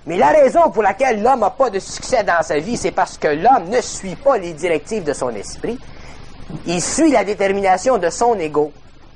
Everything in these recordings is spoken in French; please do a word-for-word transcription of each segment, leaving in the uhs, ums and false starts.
Mais la raison pour laquelle l'homme n'a pas de succès dans sa vie, c'est parce que l'homme ne suit pas les directives de son esprit. Il suit la détermination de son ego.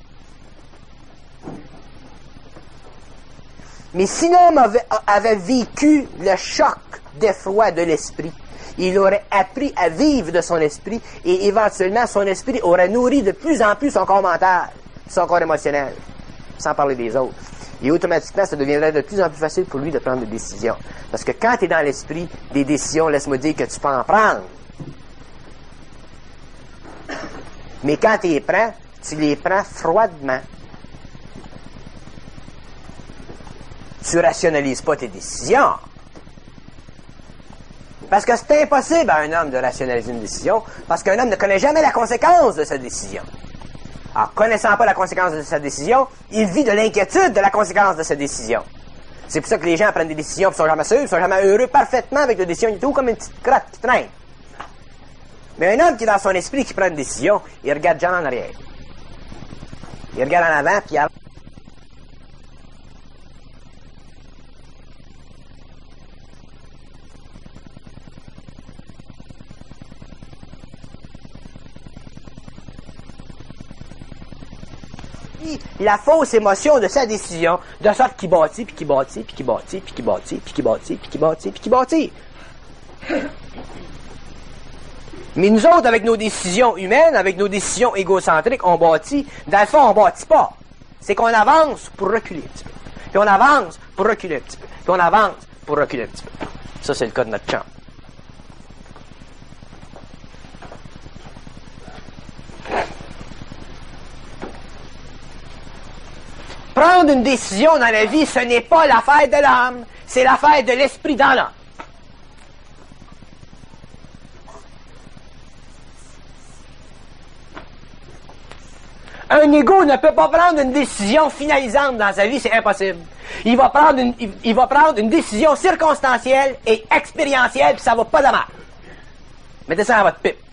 Mais si l'homme avait, avait vécu le choc d'effroi de l'esprit, il aurait appris à vivre de son esprit et éventuellement son esprit aurait nourri de plus en plus son corps mental, son corps émotionnel, sans parler des autres. Et automatiquement, ça deviendrait de plus en plus facile pour lui de prendre des décisions. Parce que quand tu es dans l'esprit, des décisions, laisse-moi dire que tu peux en prendre. Mais quand tu les prends, tu les prends froidement. Tu rationalises pas tes décisions. Parce que c'est impossible à un homme de rationaliser une décision, parce qu'un homme ne connaît jamais la conséquence de sa décision. En connaissant pas la conséquence de sa décision, il vit de l'inquiétude de la conséquence de sa décision. C'est pour ça que les gens prennent des décisions et sont jamais sûrs, sont jamais heureux parfaitement avec leurs décisions. Il est tout comme une petite crotte qui traîne. Mais un homme qui est dans son esprit, qui prend une décision, il regarde jamais en arrière. Il regarde en avant, puis il la fausse émotion de sa décision, de sorte qu'il bâtit, puis qu'il bâtit, puis qu'il bâtit, puis qu'il bâtit, puis qu'il bâtit, puis qu'il bâtit, puis qu'il bâtit. Mais nous autres, avec nos décisions humaines, avec nos décisions égocentriques, on bâtit. Dans le fond, on bâtit pas. C'est qu'on avance pour reculer un petit peu. Puis on avance pour reculer un petit peu. Puis on avance pour reculer un petit peu. Ça, c'est le cas de notre champ. Prendre une décision dans la vie, ce n'est pas l'affaire de l'âme, c'est l'affaire de l'esprit dans l'âme. Un ego ne peut pas prendre une décision finalisante dans sa vie, c'est impossible. Il va prendre une, il, il va prendre une décision circonstancielle et expérientielle, puis ça va pas de mal. Mettez ça dans votre pipe.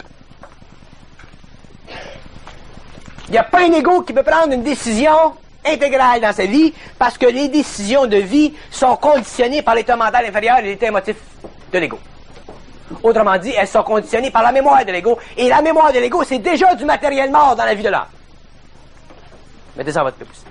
Il n'y a pas un ego qui peut prendre une décision intégrale dans sa vie, parce que les décisions de vie sont conditionnées par l'état mental inférieur et l'état émotif de l'ego. Autrement dit, elles sont conditionnées par la mémoire de l'ego, et la mémoire de l'ego, c'est déjà du matériel mort dans la vie de l'homme. Mettez ça à votre pouce.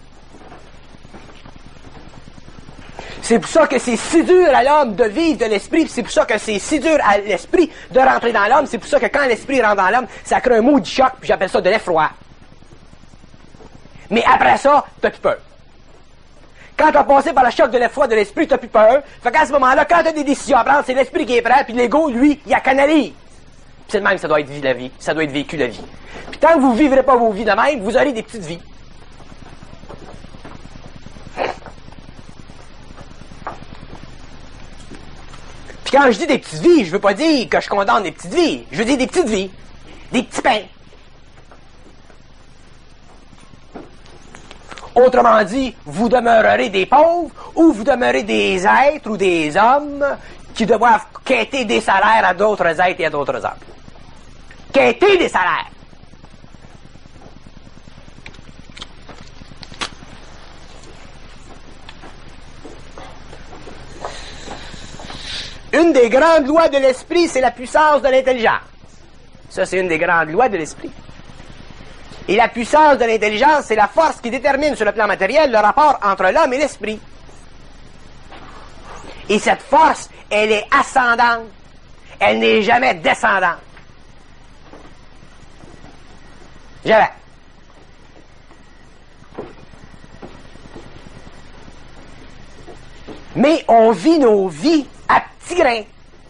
C'est pour ça que c'est si dur à l'homme de vivre de l'esprit, c'est pour ça que c'est si dur à l'esprit de rentrer dans l'homme, c'est pour ça que quand l'esprit rentre dans l'homme, ça crée un mot de choc, puis j'appelle ça de l'effroi. Mais après ça, t'as plus peur. Quand t'as passé par le choc de l'effroi de l'esprit, t'as plus peur. Fait qu'à ce moment-là, quand t'as des décisions à prendre, c'est l'esprit qui est prêt, puis l'ego, lui, il a canalise. Puis c'est de même que ça doit être vécu la vie. Ça doit être vécu la vie. Puis tant que vous vivrez pas vos vies de même, vous aurez des petites vies. Puis quand je dis des petites vies, je veux pas dire que je condamne des petites vies. Je veux dire des petites vies. Des petits pains. Autrement dit, vous demeurerez des pauvres ou vous demeurez des êtres ou des hommes qui doivent quêter des salaires à d'autres êtres et à d'autres hommes. Quêter des salaires. Une des grandes lois de l'esprit, c'est la puissance de l'intelligence. Ça, c'est une des grandes lois de l'esprit. Et la puissance de l'intelligence, c'est la force qui détermine sur le plan matériel le rapport entre l'homme et l'esprit. Et cette force, elle est ascendante. Elle n'est jamais descendante. Jamais. Mais on vit nos vies à petits grains.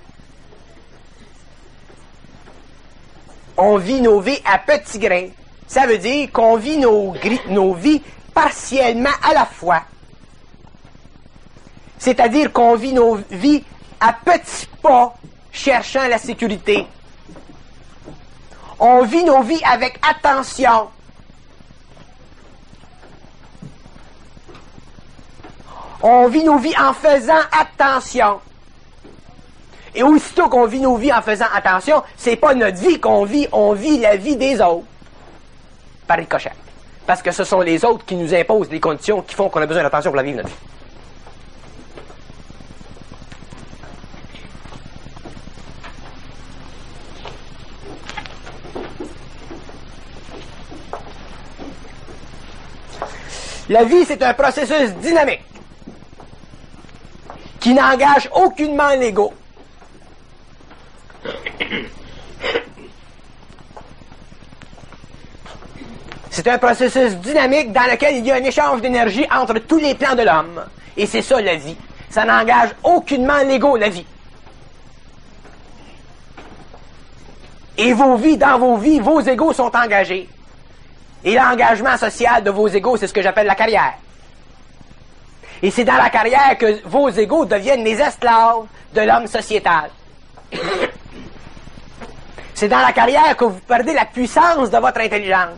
On vit nos vies à petits grains. Ça veut dire qu'on vit nos, nos vies partiellement à la fois. C'est-à-dire qu'on vit nos vies à petits pas, cherchant la sécurité. On vit nos vies avec attention. On vit nos vies en faisant attention. Et aussitôt qu'on vit nos vies en faisant attention, c'est pas notre vie qu'on vit, on vit la vie des autres. Par ricochet. Parce que ce sont les autres qui nous imposent les conditions qui font qu'on a besoin d'attention pour la vivre notre vie. La vie, c'est un processus dynamique qui n'engage aucunement l'ego. C'est un processus dynamique dans lequel il y a un échange d'énergie entre tous les plans de l'homme. Et c'est ça, la vie. Ça n'engage aucunement l'ego, la vie. Et vos vies, dans vos vies, vos égos sont engagés. Et l'engagement social de vos égos, c'est ce que j'appelle la carrière. Et c'est dans la carrière que vos égos deviennent les esclaves de l'homme sociétal. C'est dans la carrière que vous perdez la puissance de votre intelligence.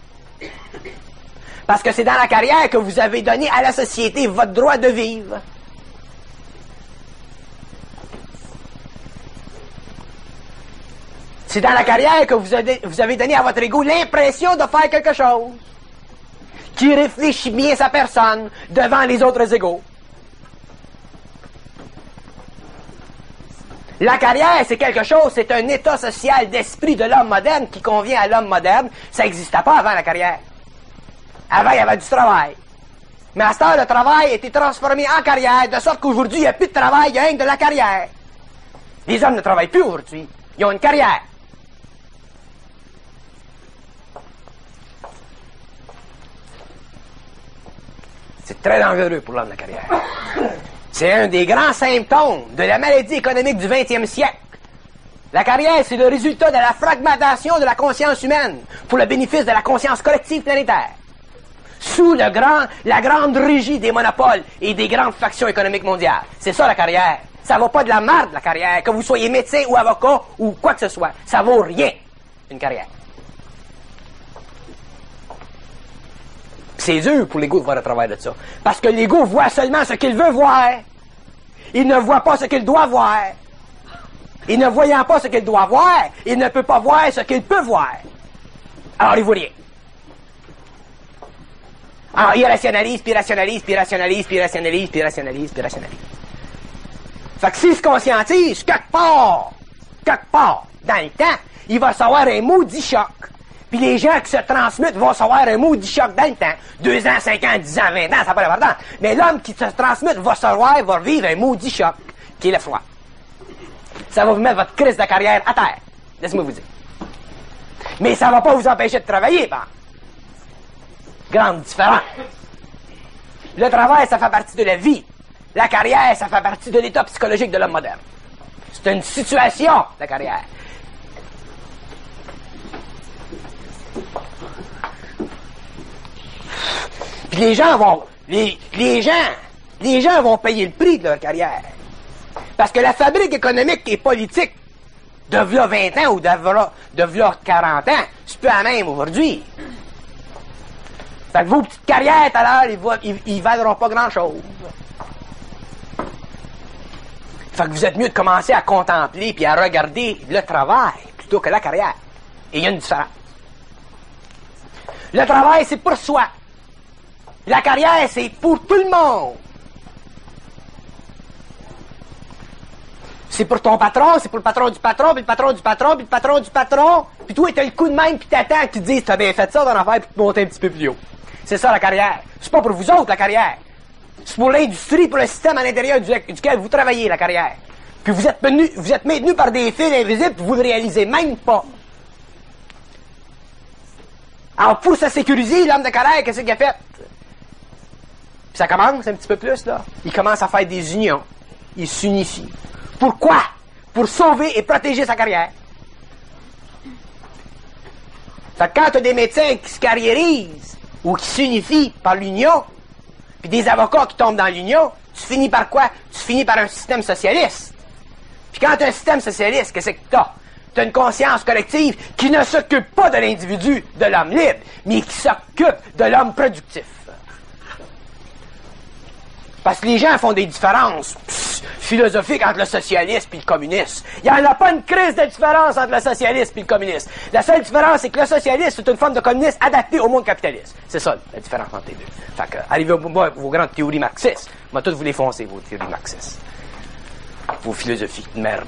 Parce que c'est dans la carrière que vous avez donné à la société votre droit de vivre. C'est dans la carrière que vous avez, vous avez donné à votre ego l'impression de faire quelque chose qui réfléchit bien sa personne devant les autres égos. La carrière, c'est quelque chose, c'est un état social d'esprit de l'homme moderne qui convient à l'homme moderne. Ça n'existait pas avant la carrière. Avant, il y avait du travail. Mais à ce temps, le travail a été transformé en carrière, de sorte qu'aujourd'hui, il n'y a plus de travail, il y a rien que de la carrière. Les hommes ne travaillent plus aujourd'hui. Ils ont une carrière. C'est très dangereux pour l'homme, la carrière. C'est un des grands symptômes de la maladie économique du vingtième siècle. La carrière, c'est le résultat de la fragmentation de la conscience humaine pour le bénéfice de la conscience collective planétaire. Sous le grand, la grande régie des monopoles et des grandes factions économiques mondiales. C'est ça, la carrière. Ça vaut pas de la merde, la carrière. Que vous soyez médecin ou avocat ou quoi que ce soit. Ça vaut rien, une carrière. C'est dur pour l'ego de voir le travail de ça. Parce que l'ego voit seulement ce qu'il veut voir. Il ne voit pas ce qu'il doit voir. Et ne voyant pas ce qu'il doit voir, il ne peut pas voir ce qu'il peut voir. Alors, il ne voit rien. Alors, il rationalise, puis rationalise, puis rationalise, puis rationalise, puis rationalise, puis rationalise. Fait que s'il se conscientise, quelque part, quelque part, dans le temps, il va recevoir un maudit choc. Puis les gens qui se transmettent vont recevoir un maudit choc dans le temps. Deux ans, cinq ans, dix ans, vingt ans, ça n'a pas d'importance. Mais l'homme qui se transmet va recevoir, va vivre un maudit choc, qui est le froid. Ça va vous mettre votre crise de carrière à terre. Laissez-moi vous dire. Mais ça ne va pas vous empêcher de travailler, par grande différence. Le travail, ça fait partie de la vie. La carrière, ça fait partie de l'état psychologique de l'homme moderne. C'est une situation, la carrière. Puis les gens vont, les, les gens, les gens vont payer le prix de leur carrière. Parce que la fabrique économique et politique de v'là vingt ans ou de v'là, de v'là quarante ans, c'est plus la même aujourd'hui. Fait que vos petites carrières, tout à l'heure, ils, ils, ils valeront pas grand-chose. Fait que vous êtes mieux de commencer à contempler puis à regarder le travail plutôt que la carrière. Et il y a une différence. Le travail, c'est pour soi. La carrière, c'est pour tout le monde. C'est pour ton patron, c'est pour le patron du patron, puis le patron du patron, puis le patron du patron. Puis toi, t'as le coup de main, puis t'attends qu'ils te disent, t'as bien fait ça dans l'affaire, puis te monter un petit peu plus haut. C'est ça, la carrière. C'est pas pour vous autres, la carrière. C'est pour l'industrie, pour le système à l'intérieur duquel vous travaillez, la carrière. Puis vous êtes maintenu, vous êtes maintenu par des fils invisibles, puis vous ne le réalisez même pas. Alors, pour se sécuriser, l'homme de carrière, qu'est-ce qu'il a fait? Puis ça commence un petit peu plus, là. Il commence à faire des unions. Il s'unifie. Pourquoi? Pour sauver et protéger sa carrière. Fait que quand tu as des médecins qui se carriérisent ou qui s'unifient par l'union, puis des avocats qui tombent dans l'union, tu finis par quoi? Tu finis par un système socialiste. Puis quand tu as un système socialiste, qu'est-ce que tu as? Tu as une conscience collective qui ne s'occupe pas de l'individu, de l'homme libre, mais qui s'occupe de l'homme productif. Parce que les gens font des différences pss, philosophiques entre le socialiste et le communiste. Il n'y en a pas une crise de différence entre le socialiste et le communiste. La seule différence, c'est que le socialiste, c'est une forme de communisme adaptée au monde capitaliste. C'est ça, la différence entre les deux. Fait que, arrivez au bout vos grandes théories marxistes. Moi, toutes vous les foncez, vos théories marxistes. Vos philosophies de merde.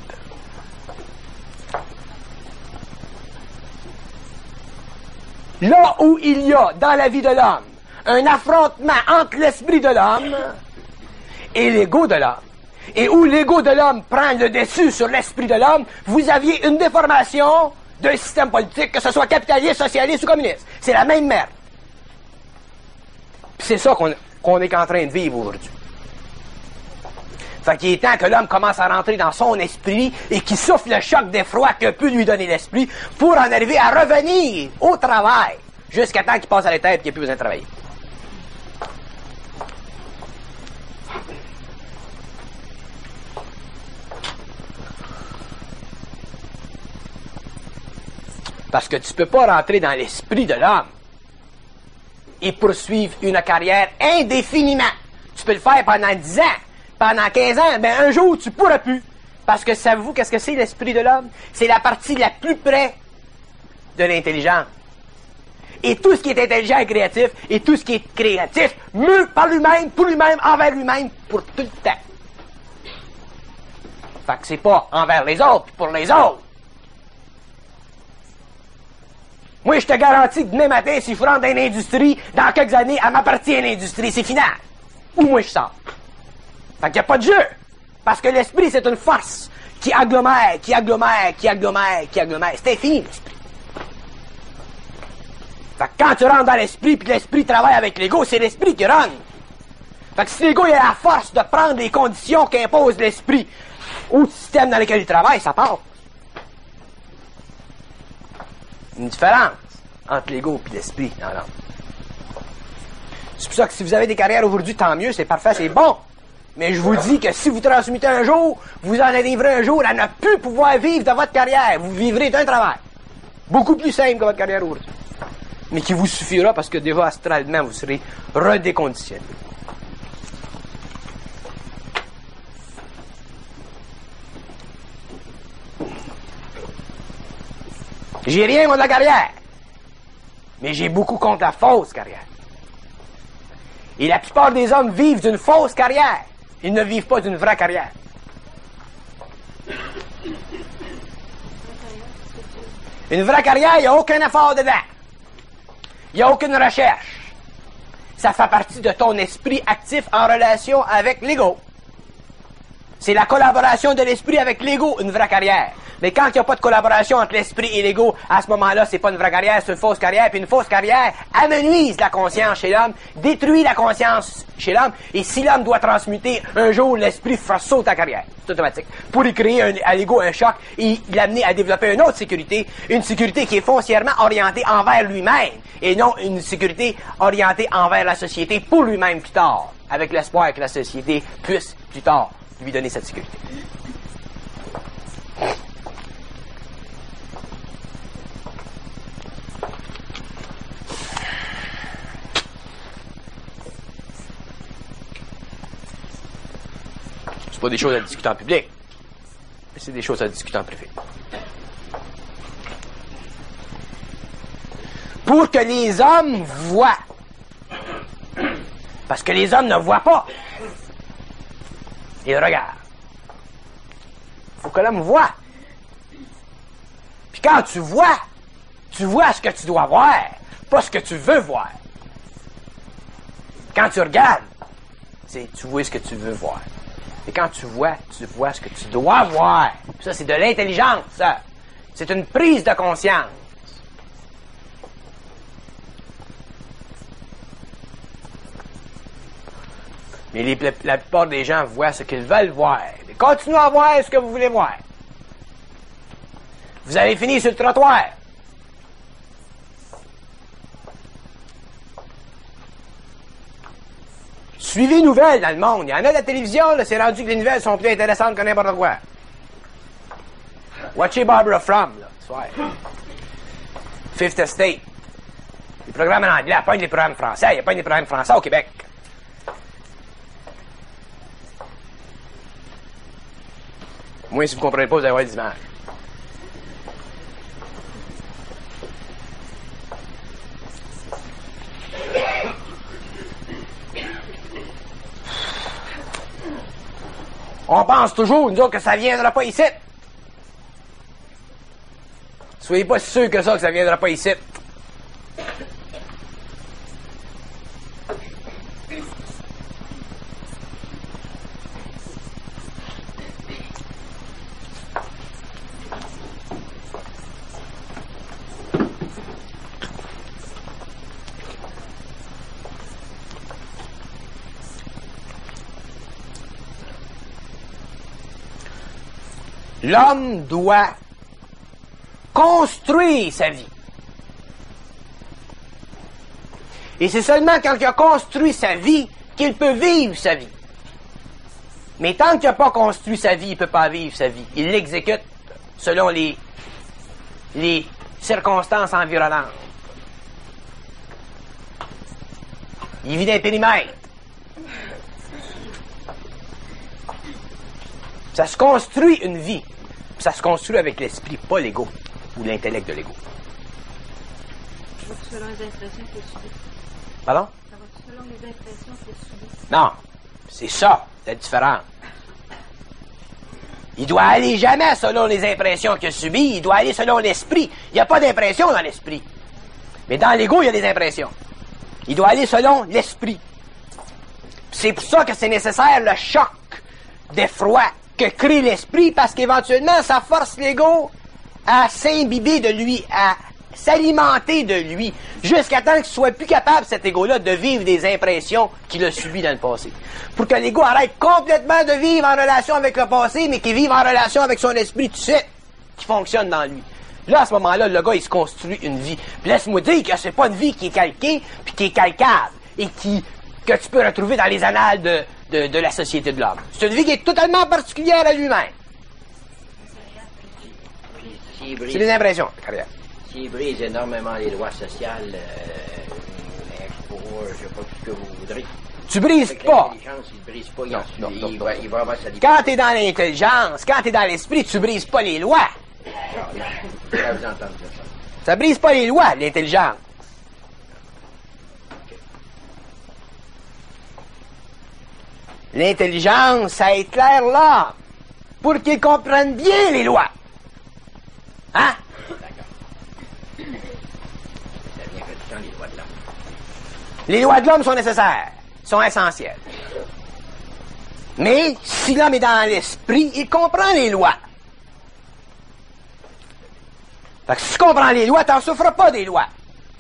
Là où il y a, dans la vie de l'homme, un affrontement entre l'esprit de l'homme et l'ego de l'homme. Et où l'ego de l'homme prend le dessus sur l'esprit de l'homme, vous aviez une déformation d'un système politique, que ce soit capitaliste, socialiste ou communiste. C'est la même merde. Puis c'est ça qu'on qu'on est en train de vivre aujourd'hui. Fait qu'il est temps que l'homme commence à rentrer dans son esprit et qu'il souffle le choc d'effroi que peut lui donner l'esprit pour en arriver à revenir au travail jusqu'à temps qu'il passe à l'étape et qu'il n'y ait plus besoin de travailler. Parce que tu ne peux pas rentrer dans l'esprit de l'homme et poursuivre une carrière indéfiniment. Tu peux le faire pendant dix ans, pendant quinze ans, ben un jour tu ne pourras plus. Parce que savez-vous qu'est-ce que c'est l'esprit de l'homme? C'est la partie la plus près de l'intelligence. Et tout ce qui est intelligent et créatif, et tout ce qui est créatif, meut par lui-même, pour lui-même, envers lui-même, pour tout le temps. Fait que c'est pas envers les autres, puis pour les autres. Moi, je te garantis que demain matin, si je rentre dans l'industrie, dans quelques années, elle m'appartient à l'industrie, c'est final. Ou moi, je sors. Fait qu'il n'y a pas de jeu. Parce que l'esprit, c'est une force qui agglomère, qui agglomère, qui agglomère, qui agglomère. C'est infini, l'esprit. Fait que quand tu rentres dans l'esprit, puis l'esprit travaille avec l'ego, c'est l'esprit qui run. Fait que si l'ego il a la force de prendre les conditions qu'impose l'esprit au système dans lequel il travaille, ça part. Une différence entre l'ego et l'esprit dans l'homme. C'est pour ça que si vous avez des carrières aujourd'hui, tant mieux, c'est parfait, c'est bon. Mais je vous dis que si vous transmutez un jour, vous en arriverez un jour à ne plus pouvoir vivre de votre carrière. Vous vivrez d'un travail. Beaucoup plus simple que votre carrière aujourd'hui. Mais qui vous suffira parce que déjà astralement, vous serez redéconditionné. J'ai rien contre la carrière, mais j'ai beaucoup contre la fausse carrière. Et la plupart des hommes vivent d'une fausse carrière. Ils ne vivent pas d'une vraie carrière. Une vraie carrière, il n'y a aucun effort dedans. Il n'y a aucune recherche. Ça fait partie de ton esprit actif en relation avec l'ego. C'est la collaboration de l'esprit avec l'ego, une vraie carrière. Mais quand il n'y a pas de collaboration entre l'esprit et l'ego, à ce moment-là, c'est pas une vraie carrière, c'est une fausse carrière. Puis une fausse carrière amenuise la conscience chez l'homme, détruit la conscience chez l'homme. Et si l'homme doit transmuter, un jour, l'esprit fera sauter ta carrière. C'est automatique. Pour y créer un, à l'ego un choc et l'amener à développer une autre sécurité. Une sécurité qui est foncièrement orientée envers lui-même. Et non une sécurité orientée envers la société pour lui-même plus tard. Avec l'espoir que la société puisse plus tard lui donner cette sécurité. C'est pas des choses à discuter en public, mais c'est des choses à discuter en privé. Pour que les hommes voient. Parce que les hommes ne voient pas. Ils regardent. Il faut que l'homme voit. Puis quand tu vois, tu vois ce que tu dois voir, pas ce que tu veux voir. Quand tu regardes, c'est tu vois ce que tu veux voir. Et quand tu vois, tu vois ce que tu dois voir. Ça, c'est de l'intelligence, ça. C'est une prise de conscience. Mais les, la, la plupart des gens voient ce qu'ils veulent voir. Et continuez à voir ce que vous voulez voir. Vous avez fini sur le trottoir. Suivez les nouvelles dans le monde. Il y en a de la télévision, là, c'est rendu que les nouvelles sont plus intéressantes que n'importe quoi. Watchez Barbara Frum, là, ce soir. Fifth Estate. Les programmes en anglais, pas les programmes français. Il n'y a pas des programmes français au Québec. Moi, si vous ne comprenez pas, vous allez avoir des images. On pense toujours, nous autres, que ça ne viendra pas ici. Soyez pas sûrs que ça, que ça ne viendra pas ici. L'homme doit construire sa vie. Et c'est seulement quand il a construit sa vie qu'il peut vivre sa vie. Mais tant qu'il n'a pas construit sa vie, il ne peut pas vivre sa vie. Il l'exécute selon les, les circonstances environnantes. Il vit dans un périmètre. Ça se construit une vie. Ça se construit avec l'esprit, pas l'ego ou l'intellect de l'ego. Selon les impressions qu'il subit. Pardon? Ça va selon les impressions qu'il subit. Non, c'est ça, la différence. Il doit aller jamais selon les impressions qu'il a subies, il doit aller selon l'esprit. Il n'y a pas d'impression dans l'esprit. Mais dans l'ego, il y a des impressions. Il doit aller selon l'esprit. C'est pour ça que c'est nécessaire le choc d'effroi que crée l'esprit, parce qu'éventuellement, ça force l'ego à s'imbiber de lui, à s'alimenter de lui, jusqu'à temps qu'il soit plus capable, cet ego-là, de vivre des impressions qu'il a subies dans le passé. Pour que l'ego arrête complètement de vivre en relation avec le passé, mais qu'il vive en relation avec son esprit tout de suite, qui fonctionne dans lui. Là, à ce moment-là, le gars, il se construit une vie. Puis laisse-moi dire que c'est pas une vie qui est calquée, puis qui est calcable, et qui, que tu peux retrouver dans les annales de, de, de la société de l'homme. C'est une vie qui est totalement particulière à lui-même. C'est des impressions, carrière. S'il brise énormément les lois sociales, euh, pour, je sais pas tout ce que vous voudrez. Tu brises Avec pas. l'intelligence, il brise pas, il, Non, en- non, il, non, il non, va, non. il va avoir sa liberté. Quand t'es dans l'intelligence, quand t'es dans l'esprit, tu brises pas les lois. Je vais vous entendre dire ça. Ça brise pas les lois, l'intelligence. L'intelligence, ça éclaire l'homme pour qu'il comprenne bien les lois. Hein? Ça vient que du temps, les lois de l'homme. Les lois de l'homme sont nécessaires, sont essentielles. Mais si l'homme est dans l'esprit, il comprend les lois. Fait que si tu comprends les lois, t'en souffres pas des lois.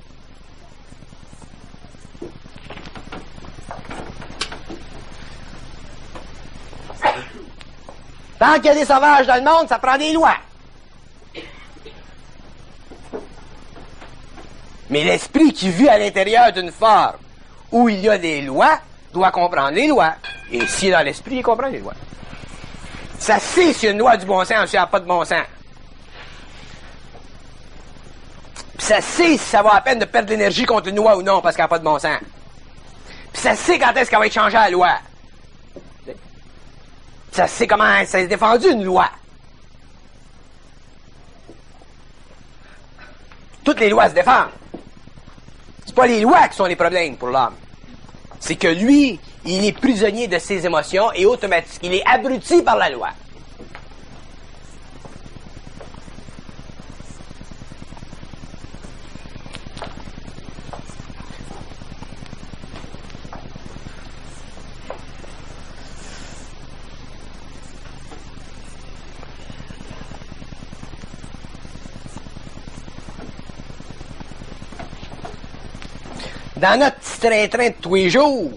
Tant qu'il y a des sauvages dans le monde, ça prend des lois. Mais l'esprit qui vit à l'intérieur d'une forme où il y a des lois doit comprendre les lois. Et s'il est dans l'esprit, il comprend les lois. Ça sait s'il y a une loi du bon sens ou s'il n'y a pas de bon sens. Puis ça sait si ça vaut la peine de perdre de l'énergie contre une loi ou non parce qu'elle n'a pas de bon sens. Puis ça sait quand est-ce qu'elle va être changée à la loi. Ça sait comment ça s'est défendu une loi. Toutes les lois se défendent. C'est pas les lois qui sont les problèmes pour l'homme. C'est que lui, il est prisonnier de ses émotions et automatiquement, il est abruti par la loi. Dans notre petit train-train de tous les jours,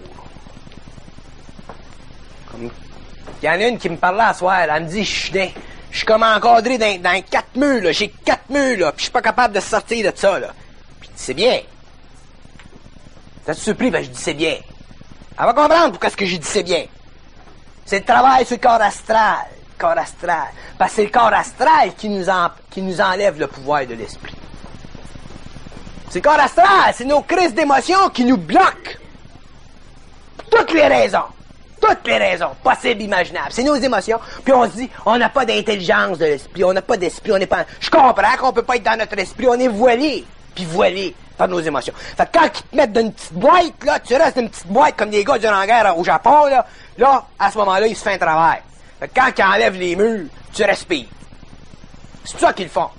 comme il y en a une qui me parlait à soir, elle me dit, je suis dans- je suis comme encadré dans, dans quatre murs, là, j'ai quatre murs, là, puis je suis pas capable de sortir de ça, là. Puis je dis, c'est bien. T'es surpris? Ben, je dis, c'est bien. Elle va comprendre pourquoi ce que j'ai dit, c'est bien. C'est le travail sur le corps astral, corps astral. Parce que c'est le corps astral qui nous, en- qui nous enlève le pouvoir de l'esprit. C'est le corps astral, c'est nos crises d'émotions qui nous bloquent. Pour toutes les raisons. Toutes les raisons possibles, imaginables. C'est nos émotions. Puis on se dit, on n'a pas d'intelligence de l'esprit, on n'a pas d'esprit, on n'est pas... Je comprends qu'on peut pas être dans notre esprit, on est voilé. Puis voilé par nos émotions. Fait que quand ils te mettent dans une petite boîte, là, tu restes dans une petite boîte comme des gars durant la guerre au Japon, là, là, à ce moment-là, ils se font un travail. Fait que quand ils enlèvent les murs, tu respires. C'est ça qu'ils font.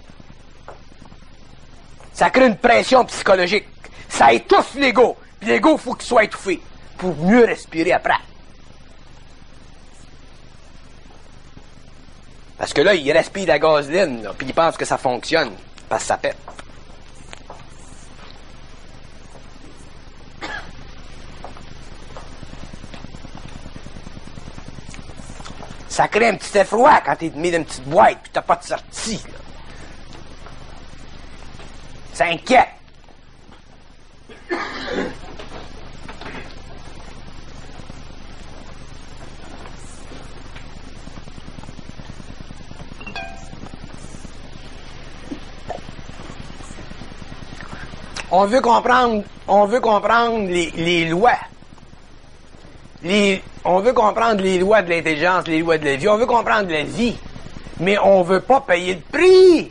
Ça crée une pression psychologique. Ça étouffe l'ego. Puis l'ego, il faut qu'il soit étouffé pour mieux respirer après. Parce que là, il respire de la gasoline, là, puis il pense que ça fonctionne, parce que ça pète. Ça crée un petit effroi quand t'es mis dans une petite boîte pis t'as pas de sortie, là. Ça inquiète. On veut comprendre, on veut comprendre les, les lois. Les, on veut comprendre les lois de l'intelligence, les lois de la vie. On veut comprendre la vie. Mais on veut pas payer le prix.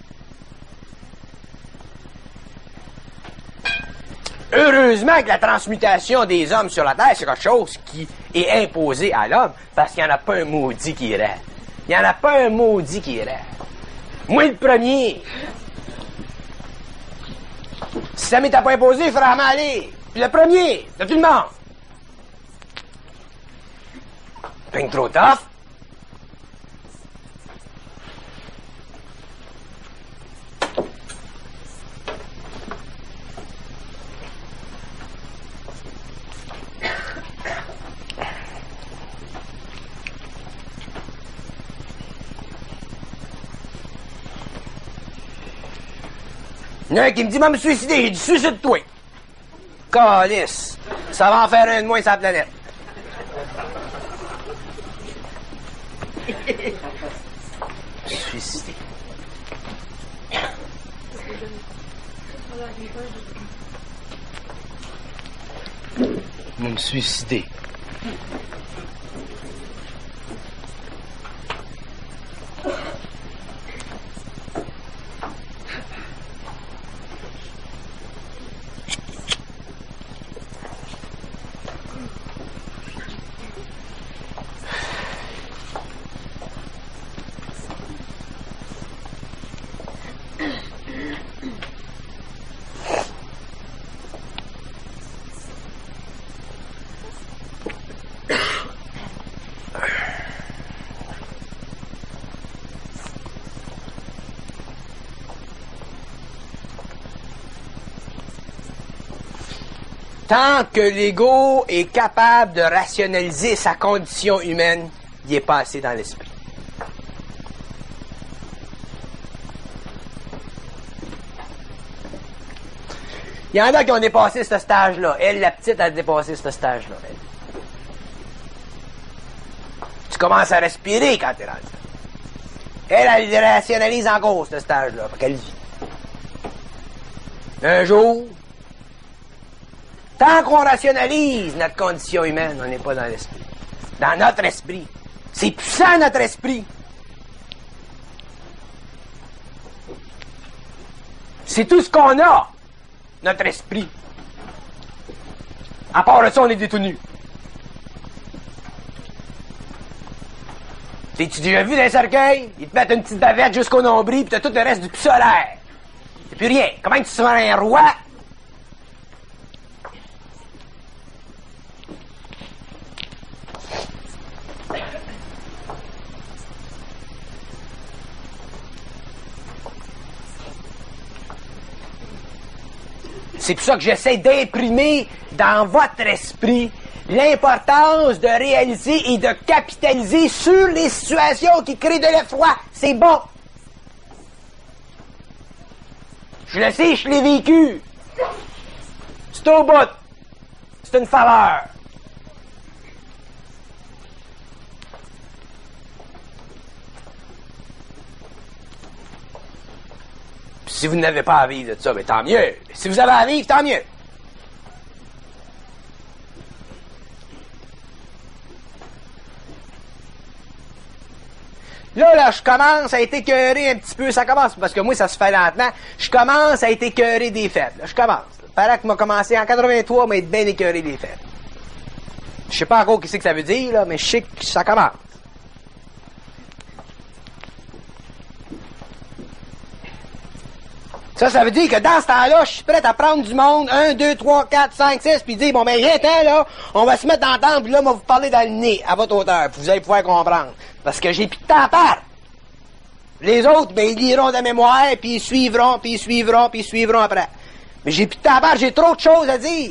Heureusement que la transmutation des hommes sur la Terre, c'est quelque chose qui est imposé à l'homme, parce qu'il n'y en a pas un maudit qui irait. Il n'y en a pas un maudit qui irait. Moi, le premier. Si ça m'était pas imposé, il ferait mal aller. Puis le premier, de tout le monde. Ping trop tough. Il y en a un qui me dit, va me suicider. J'ai dit, suicide-toi. Calice. Ça va en faire un de moins sur la planète. Suicider. Va me suicider. Tant que l'ego est capable de rationaliser sa condition humaine, il n'est pas assez dans l'esprit. Il y en a qui ont dépassé ce stage-là. Elle, la petite, a dépassé ce stage-là. Elle. Tu commences à respirer quand t'es rendu. Elle, elle rationalise encore ce stage-là. Fait qu'elle vit. Un jour, tant qu'on rationalise notre condition humaine, on n'est pas dans l'esprit. Dans notre esprit. C'est puissant, notre esprit. C'est tout ce qu'on a, notre esprit. À part de ça, on est détenu. T'es-tu déjà vu dans un cercueil? Ils te mettent une petite bavette jusqu'au nombril, puis t'as tout le reste du solaire. C'est plus rien. Comment tu seras un roi? C'est pour ça que j'essaie d'imprimer dans votre esprit l'importance de réaliser et de capitaliser sur les situations qui créent de l'effroi. C'est bon. Je le sais, je l'ai vécu. C'est au bout. C'est une faveur. Si vous n'avez pas à vivre de ça, ben tant mieux. Si vous avez à vivre, tant mieux. Là, là, je commence à être écœuré un petit peu. Ça commence, parce que moi, ça se fait lentement. Je commence à être écœuré des fêtes. Là, je commence. Il paraît que m'a commencé en quatre-vingt-trois, mais être bien écœuré des fêtes. Je sais pas encore qu'est-ce que ça veut dire, là, mais je sais que ça commence. Ça, ça veut dire que dans ce temps-là, je suis prêt à prendre du monde, un, deux, trois, quatre, cinq, six, puis dire, bon, ben, viens-t'en, là, on va se mettre dans le temps, puis là, on va vous parler dans le nez, à votre hauteur, puis vous allez pouvoir comprendre. Parce que j'ai plus de temps à part. Les autres, ben, ils liront de mémoire, puis ils suivront, puis ils suivront, puis ils suivront après. Mais j'ai plus de temps à part, j'ai trop de choses à dire.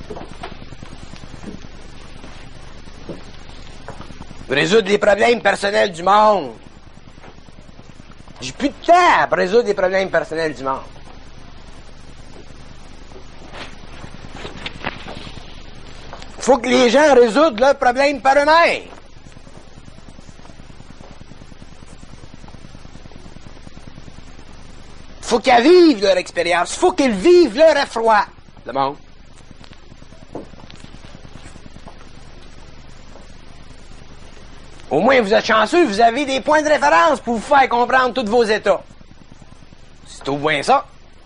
Résoudre les problèmes personnels du monde. J'ai plus de temps pour résoudre les problèmes personnels du monde. Faut que les gens résoudent leurs problèmes par eux-mêmes. Faut qu'ils vivent leur expérience. Faut qu'ils vivent leur effroi. Le monde. Au moins, vous êtes chanceux, vous avez des points de référence pour vous faire comprendre tous vos états. C'est au moins ça.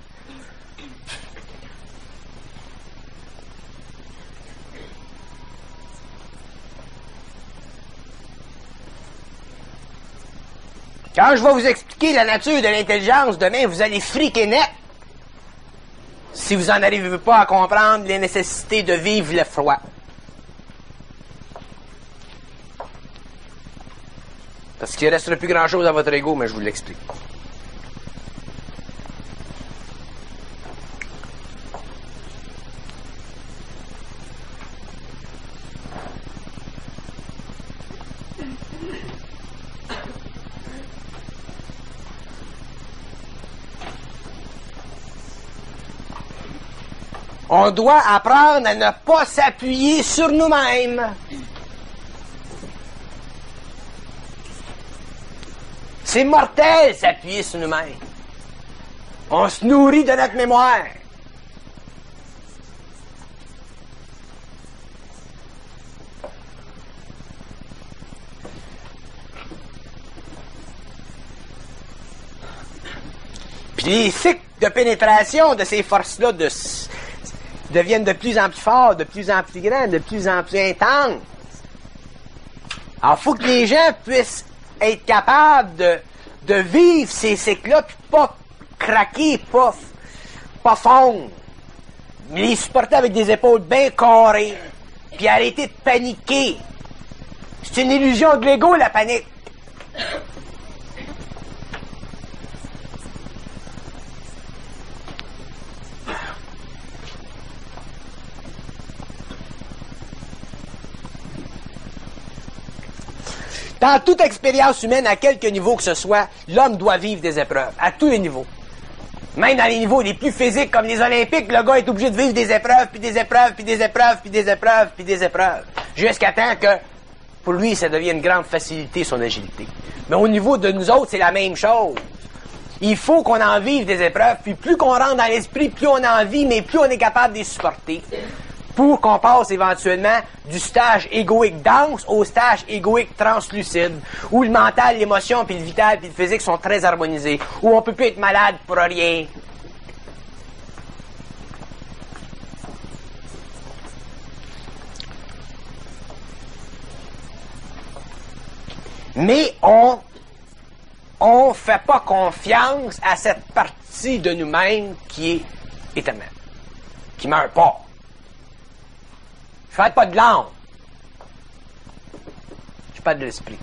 Quand je vais vous expliquer la nature de l'intelligence, demain, vous allez friquer net. Si vous n'en arrivez pas à comprendre les nécessités de vivre l'effroi. Parce qu'il ne restera plus grand-chose à votre ego, mais je vous l'explique. On doit apprendre à ne pas s'appuyer sur nous-mêmes. C'est mortel s'appuyer sur nous-mêmes. On se nourrit de notre mémoire. Puis les cycles de pénétration de ces forces-là de, deviennent de plus en plus forts, de plus en plus grands, de plus en plus intenses. Alors, il faut que les gens puissent être capables de, de vivre ces cycles-là, puis pas craquer, pas, pas fondre. Mais les supporter avec des épaules bien carrées, puis arrêter de paniquer. C'est une illusion de l'ego, la panique. Dans toute expérience humaine, à quelque niveau que ce soit, l'homme doit vivre des épreuves, à tous les niveaux. Même dans les niveaux les plus physiques, comme les Olympiques, le gars est obligé de vivre des épreuves, puis des épreuves, puis des épreuves, puis des épreuves, puis des épreuves. Jusqu'à temps que, pour lui, ça devient une grande facilité, son agilité. Mais au niveau de nous autres, c'est la même chose. Il faut qu'on en vive des épreuves, puis plus qu'on rentre dans l'esprit, plus on en vit, mais plus on est capable de les supporter. Pour qu'on passe éventuellement du stage égoïque dense au stage égoïque translucide, où le mental, l'émotion, puis le vital, puis le physique sont très harmonisés, où on peut plus être malade pour rien. Mais on on fait pas confiance à cette partie de nous-mêmes qui est éternelle, qui meurt pas. Faites pas de l'âme. Je parle de l'esprit.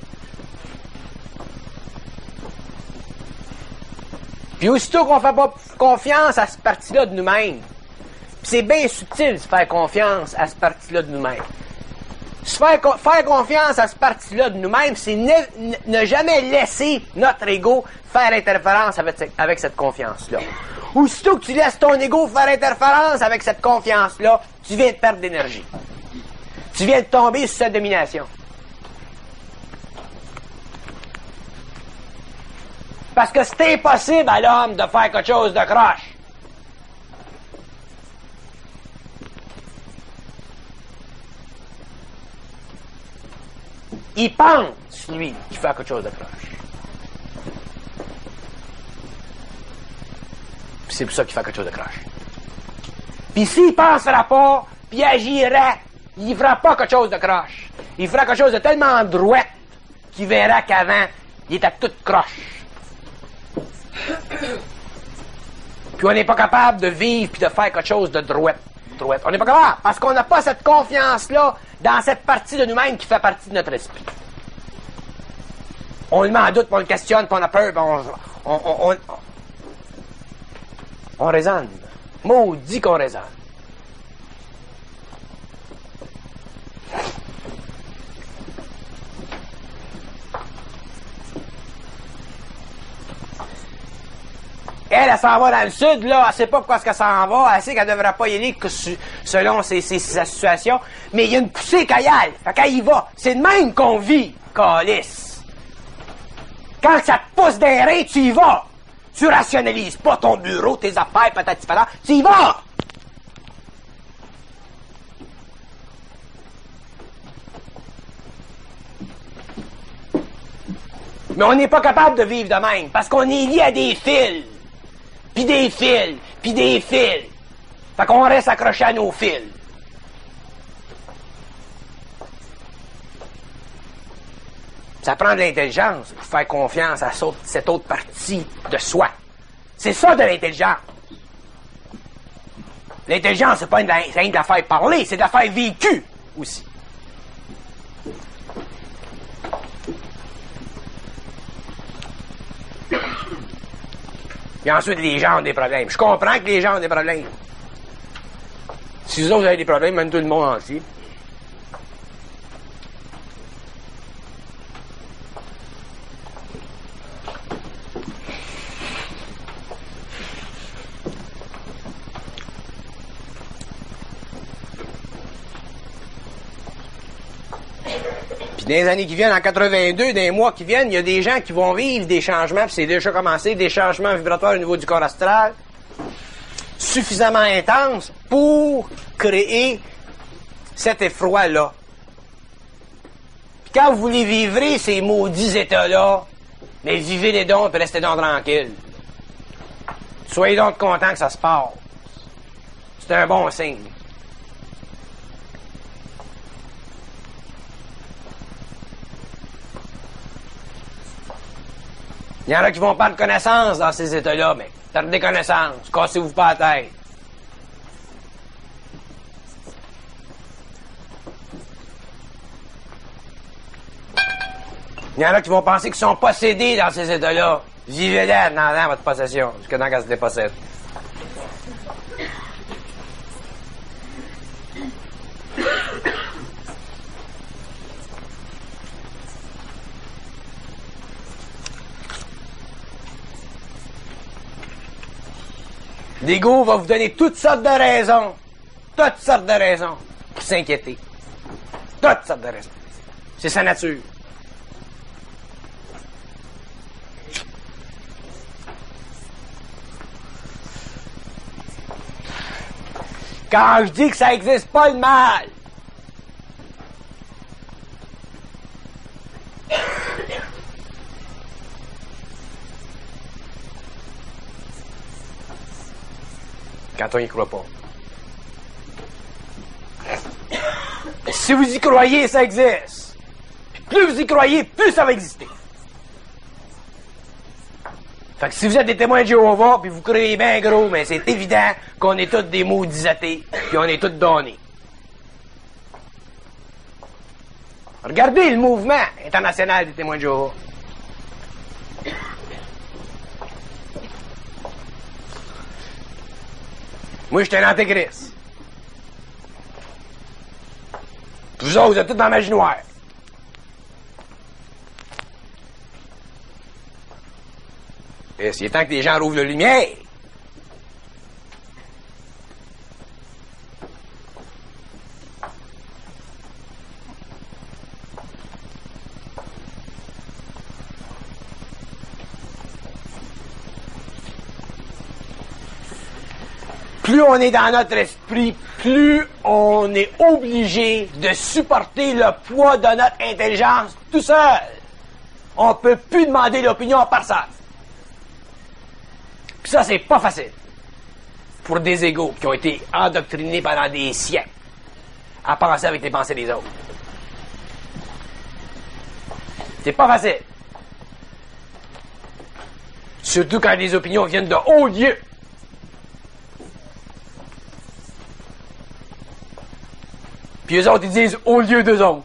Puis aussitôt qu'on fait pas confiance à cette partie-là de nous-mêmes, puis c'est bien subtil de faire confiance à cette partie-là de nous-mêmes. Se faire, faire confiance à cette partie-là de nous-mêmes, c'est ne, ne jamais laisser notre ego faire interférence avec, avec cette confiance-là. Aussitôt que tu laisses ton ego faire interférence avec cette confiance-là, tu viens de perdre d'énergie. Tu viens de tomber sous sa domination. Parce que c'est impossible à l'homme de faire quelque chose de croche. Il pense, lui, qu'il fait quelque chose de croche. Puis c'est pour ça qu'il fait quelque chose de croche. Puis s'il ne pensera pas, puis agirait, il ne fera pas quelque chose de croche. Il fera quelque chose de tellement droite qu'il verra qu'avant, il était tout croche. Puis on n'est pas capable de vivre puis de faire quelque chose de droite. droite. On n'est pas capable, parce qu'on n'a pas cette confiance-là dans cette partie de nous-mêmes qui fait partie de notre esprit. On le met en doute, puis on le questionne, puis on a peur, puis on, on, on, on, on raisonne. Maudit qu'on raisonne. Elle, elle s'en va dans le sud, là, elle sait pas pourquoi est-ce qu'elle s'en va, elle sait qu'elle devrait pas y aller que su- selon ses, ses, sa situation, mais il y a une poussée qu'elle y aille, fait qu'elle y va. C'est de même qu'on vit, câlisse. Quand ça te pousse des reins, tu y vas. Tu rationalises pas ton bureau, tes affaires, patati patata, tu y vas. Mais on n'est pas capable de vivre de même, parce qu'on est lié à des fils. Puis des fils, puis des fils. Fait qu'on reste accroché à nos fils. Ça prend de l'intelligence pour faire confiance à cette autre partie de soi. C'est ça de l'intelligence. L'intelligence, c'est pas une, c'est de la faire parler, c'est de la faire vécue aussi. Puis ensuite, les gens ont des problèmes. Je comprends que les gens ont des problèmes. Si vous autres vous avez des problèmes, même tout le monde entier. Puis dans les années qui viennent, en quatre-vingt-deux, dans les mois qui viennent, il y a des gens qui vont vivre des changements, puis c'est déjà commencé, des changements vibratoires au niveau du corps astral, suffisamment intenses pour créer cet effroi-là. Puis quand vous voulez vivre ces maudits états-là, mais vivez-les donc, puis restez donc tranquilles. Soyez donc contents que ça se passe. C'est un bon signe. Il y en a qui vont perdre connaissance dans ces états-là, mais perdez connaissance, cassez-vous pas la tête. Il y en a qui vont penser qu'ils sont possédés dans ces états-là. Vivez-les dans, dans votre possession, jusqu'à temps qu'elle se dépossède. L'ego va vous donner toutes sortes de raisons. Toutes sortes de raisons pour s'inquiéter. Toutes sortes de raisons. C'est sa nature. Quand je dis que ça n'existe pas le mal, quand on y croit pas. Si vous y croyez, ça existe. Puis plus vous y croyez, plus ça va exister. Fait que si vous êtes des témoins de Jéhovah, puis vous croyez bien gros, mais c'est évident qu'on est tous des maudits athées, puis on est tous donnés. Regardez le mouvement international des témoins de Jéhovah. Moi, j'étais un antéchrist. Vous autres, vous êtes tous dans la magie noire. Et c'est temps que les gens rouvrent la lumière. Plus on est dans notre esprit, plus on est obligé de supporter le poids de notre intelligence tout seul. On ne peut plus demander l'opinion à personne. Puis ça, c'est pas facile. Pour des égos qui ont été endoctrinés pendant des siècles à penser avec les pensées des autres. C'est pas facile. Surtout quand les opinions viennent de hauts lieux. Puis eux autres, ils disent au lieu d'eux autres.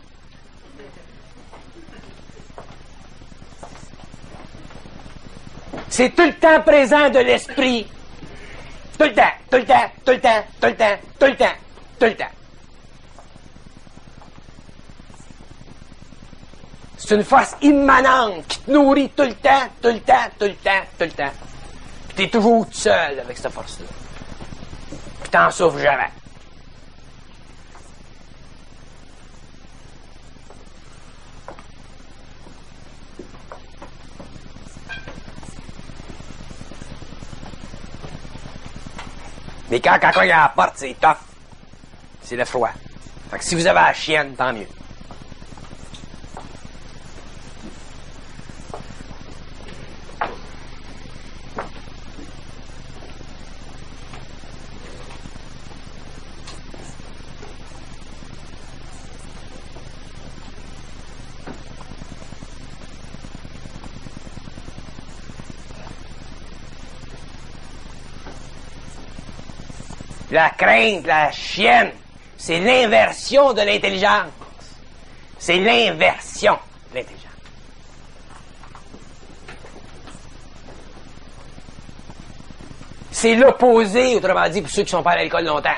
C'est tout le temps présent de l'esprit. Tout le temps, tout le temps, tout le temps, tout le temps, tout le temps, tout le temps. C'est une force immanente qui te nourrit tout le temps, tout le temps, tout le temps, tout le temps. Puis t'es toujours tout seul avec cette force-là. Puis t'en souffres jamais. Mais quand quelqu'un est à la porte, c'est tough. C'est le froid. Fait que si vous avez la chienne, tant mieux. La crainte, la chienne, c'est l'inversion de l'intelligence. C'est l'inversion de l'intelligence. C'est l'opposé, autrement dit, pour ceux qui sont pas allés à l'école longtemps.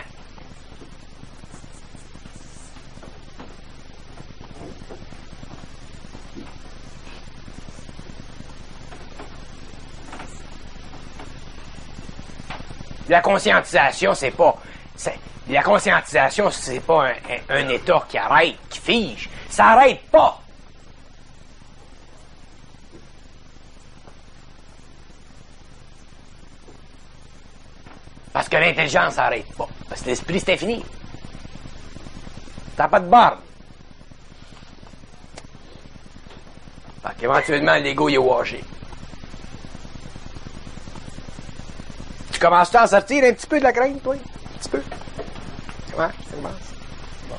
La conscientisation, c'est pas... c'est, la conscientisation, c'est pas un, un, un état qui arrête, qui fige. Ça arrête pas. Parce que l'intelligence n'arrête pas. Parce que l'esprit, c'est infini. T'as pas de borne. Fait qu'éventuellement, l'ego, il est washé. Tu commences-tu à en sortir un petit peu de la crainte, toi? Un petit peu? Comment? Ça commence? Bon.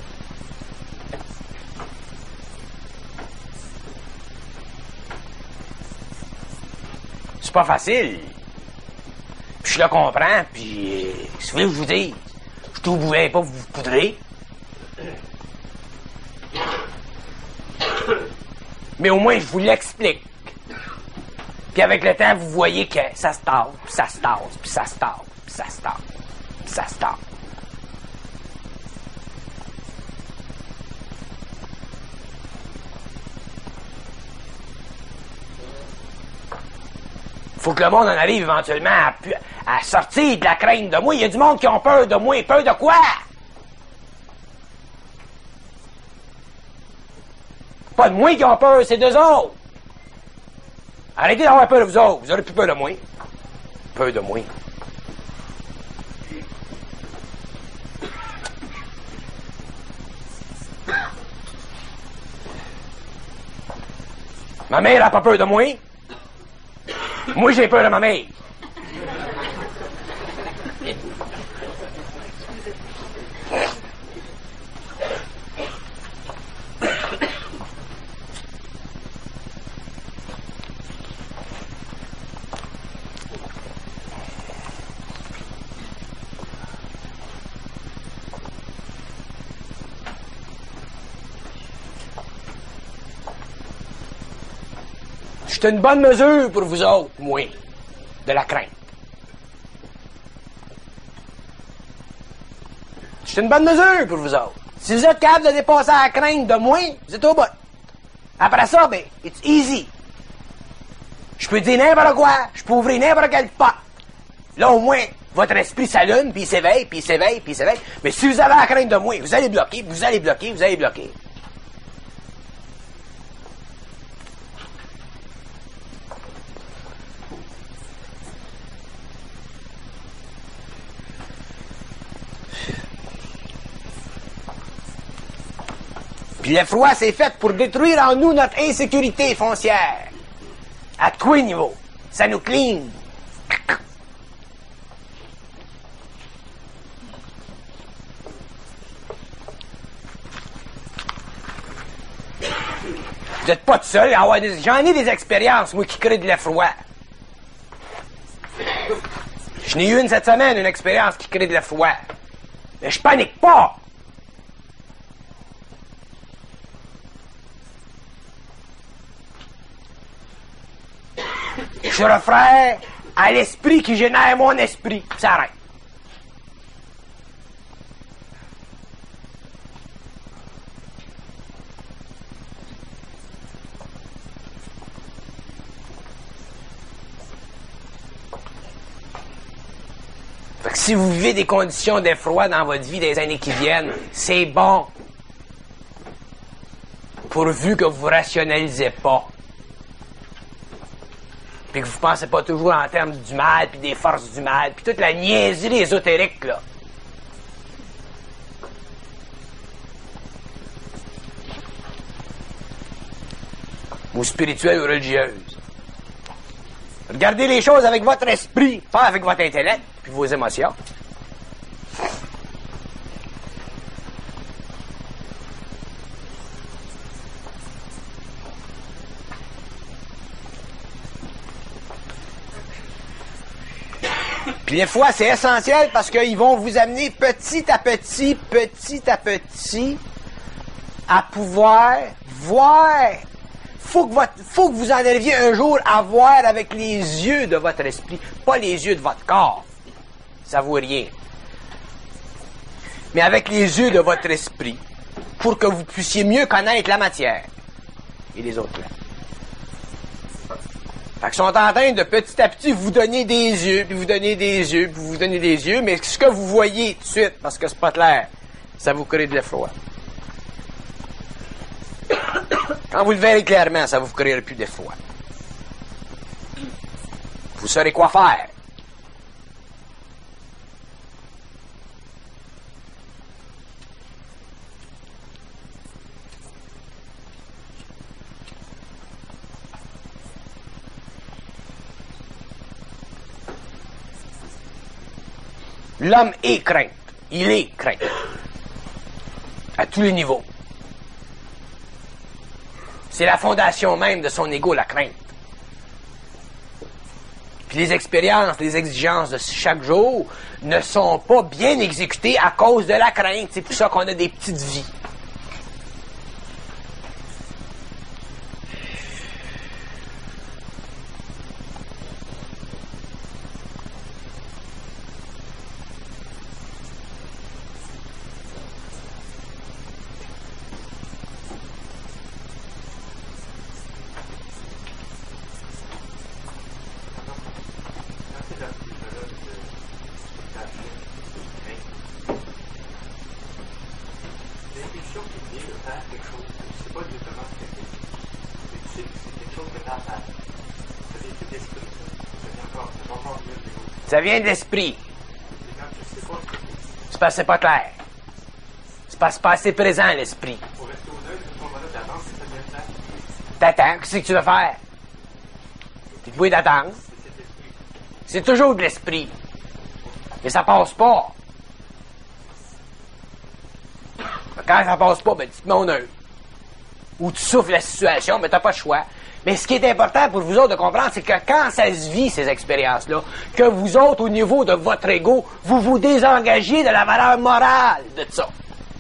C'est pas facile. Puis je le comprends, puis euh, si vous voulez que je vous dise, je ne voulais pas vous poudrer. Mais au moins, je vous l'explique. Puis avec le temps, vous voyez que ça se tasse, puis ça se tasse, puis ça se tasse, puis ça se tasse, puis ça se tasse. Faut que le monde en arrive éventuellement à, à sortir de la crainte de moi. Il y a du monde qui ont peur de moi. Peur de quoi? Pas de moi qui ont peur, c'est d'eux autres. Arrêtez d'avoir peur de vous autres. Vous aurez plus peur de moi. Peur de moi. Ma mère n'a pas peur de moi. Moi, j'ai peur de ma mère. C'est une bonne mesure pour vous autres, moi, de la crainte. C'est une bonne mesure pour vous autres. Si vous êtes capable de dépasser la crainte de moi, vous êtes au bout. Après ça, ben, it's easy. Je peux dire n'importe quoi, je peux ouvrir n'importe quelle porte. Là, au moins, votre esprit s'allume, puis il s'éveille, puis il s'éveille, puis il s'éveille. Mais si vous avez la crainte de moi, vous allez bloquer, vous allez bloquer, vous allez bloquer. Puis le froid, c'est fait pour détruire en nous notre insécurité foncière. À tous les niveaux. Ça nous cligne. Vous n'êtes pas tout seul à avoir des... J'en ai des expériences, moi, qui créent de l'effroi. Je n'ai eu une cette semaine, une expérience qui crée de l'effroi. Mais je panique pas. Je referais à l'esprit qui génère mon esprit. Ça arrête. que si vous vivez des conditions d'effroi dans votre vie des années qui viennent, c'est bon. Pourvu que vous ne rationalisez pas. Puis que vous ne pensez pas toujours en termes du mal, puis des forces du mal, puis toute la niaiserie ésotérique, là. Ou spirituelle ou religieuse. Regardez les choses avec votre esprit, pas avec votre intellect, puis vos émotions. Puis des fois, c'est essentiel parce qu'ils vont vous amener petit à petit, petit à petit, à pouvoir voir. Faut que, votre, faut que vous en arriviez un jour à voir avec les yeux de votre esprit, pas les yeux de votre corps. Ça vaut rien. Mais avec les yeux de votre esprit, pour que vous puissiez mieux connaître la matière et les autres plans. Fait qu'ils sont en train de petit à petit vous donner des yeux, puis vous donner des yeux, puis vous donner des yeux, mais ce que vous voyez tout de suite, parce que c'est pas clair, ça vous crée de l'effroi. Quand vous le verrez clairement, ça ne vous créera plus d'effroi. Vous saurez quoi faire. L'homme est crainte. Il est craint. À tous les niveaux. C'est la fondation même de son ego, la crainte. Puis les expériences, les exigences de chaque jour ne sont pas bien exécutées à cause de la crainte. C'est pour ça qu'on a des petites vies. Ça vient de l'esprit. C'est parce que c'est pas clair. C'est parce que c'est pas assez présent, l'esprit. T'attends. Qu'est-ce que tu veux faire? T'es debout d'attendre. C'est toujours de l'esprit. Mais ça passe pas. Quand ça passe pas, ben tu te mets en œil. Ou tu souffles la situation, mais t'as pas le choix. Mais ce qui est important pour vous autres de comprendre, c'est que quand ça se vit, ces expériences-là, que vous autres, au niveau de votre ego, vous vous désengagez de la valeur morale de ça.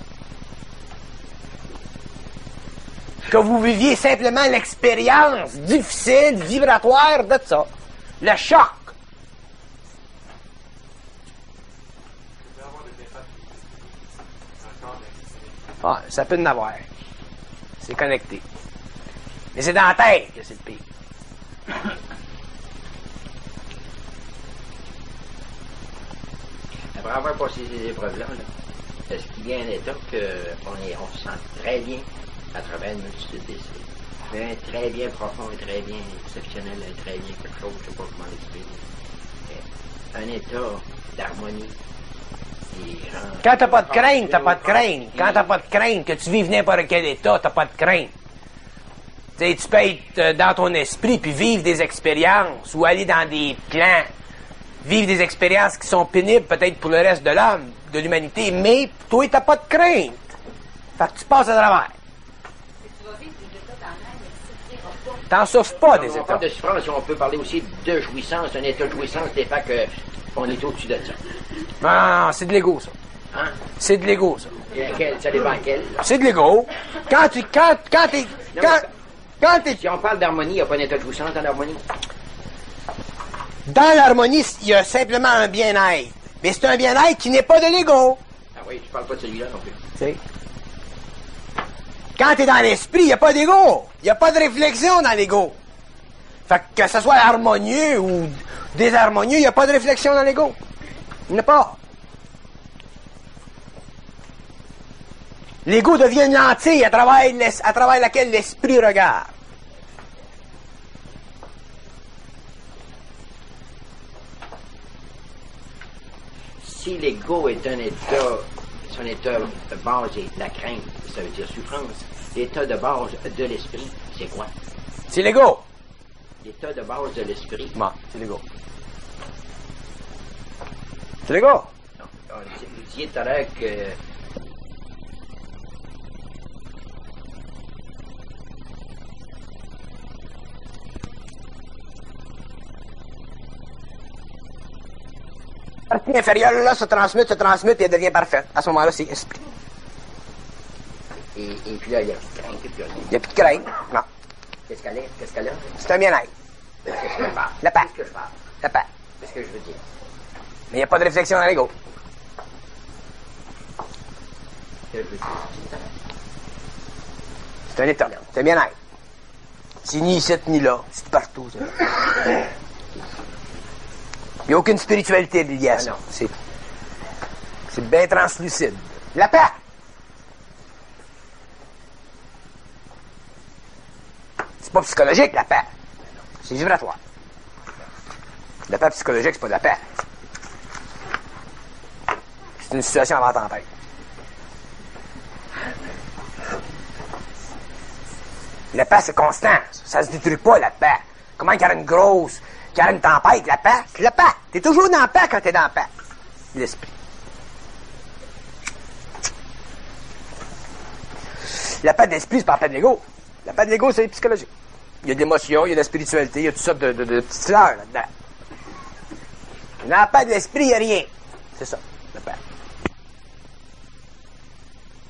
Que vous viviez simplement l'expérience difficile, vibratoire de ça. Le choc. Ah, ça peut en avoir. C'est connecté. Mais c'est dans la tête que c'est le pire. Après avoir passé ces épreuves-là, là, est-ce qu'il y a un état qu'on on se sent très bien à travers une multitude d'esprits? Mais un très bien profond, un très bien exceptionnel, un très bien quelque chose, je ne sais pas comment l'expliquer. Un état d'harmonie. Quand t'as pas de crainte, t'as pas de crainte. Quand t'as pas de crainte, que tu vives n'importe quel état, t'as pas de crainte. T'sais, tu peux être dans ton esprit puis vivre des expériences ou aller dans des plans, vivre des expériences qui sont pénibles peut-être pour le reste de l'homme, de l'humanité, mais toi, t'as pas de crainte. Fait que tu passes à travers. T'en souffres pas des états. On parle de souffrance, on peut parler aussi de jouissance, un état de jouissance, des faits qu'on est au-dessus de ça. Non, non, c'est de l'ego, ça. Hein? C'est de l'ego, ça. Et quel, ça dépend quel. C'est de l'ego. Quand tu, quand, quand t'es, quand, quand t'es... Si on parle d'harmonie, il n'y a pas un état de jouissance dans l'harmonie. Dans l'harmonie, il y a simplement un bien-être. Mais c'est un bien-être qui n'est pas de l'ego. Ah oui, tu parles pas de celui-là non plus. C'est... Quand t'es dans l'esprit, il n'y a pas d'ego. Il n'y a pas de réflexion dans l'ego. Fait que, que ce soit harmonieux ou désharmonieux, il n'y a pas de réflexion dans l'ego. Il n'y en a pas. L'ego devient une lentille à travers, l'es- à travers laquelle l'esprit regarde. Si l'ego est un état, son état de base est la crainte, ça veut dire souffrance. L'état de base de l'esprit, c'est quoi? C'est l'ego. L'état de base de l'esprit. Bon, c'est l'ego. C'est l'ego. Non, on dit- vous disiez tout à l'heure que La partie inférieure, là, se transmute, se transmute, et elle devient parfaite. À ce moment-là, c'est esprit. et, et puis là, il y a plus de crainte, et puis là, Il n'y a plus de crainte. Non. qu'est-ce qu'elle est? Qu'est-ce qu'elle a? C'est un bien-être. Qu'est-ce que je parle? La paix. Qu'est-ce que je parle? La paix. Qu'est-ce que je veux dire? Mais il n'y a pas de réflexion dans l'ego. Qu'est-ce que je veux dire? C'est un état. C'est un bien-être. C'est ni ici, ni là. C'est partout, ça. Il n'y a aucune spiritualité liée à ça. Ah non. C'est, c'est bien translucide. La paix! C'est pas psychologique, la paix. C'est vibratoire. La paix psychologique, c'est pas de la paix. C'est une situation avant tempête. La paix, c'est constant. Ça se détruit pas, la paix. Comment qu'il y a une grosse, qu'il y a une tempête, la paix? C'est la paix. T'es toujours dans la paix quand t'es dans la paix. L'esprit. La paix de l'esprit, c'est pas la paix de l'ego. La paix de l'ego, c'est psychologique. Il y a de l'émotion, il y a de la spiritualité, il y a toutes sortes de, de, de petites fleurs là-dedans. Dans la paix de l'esprit, il n'y a rien. C'est ça, la paix.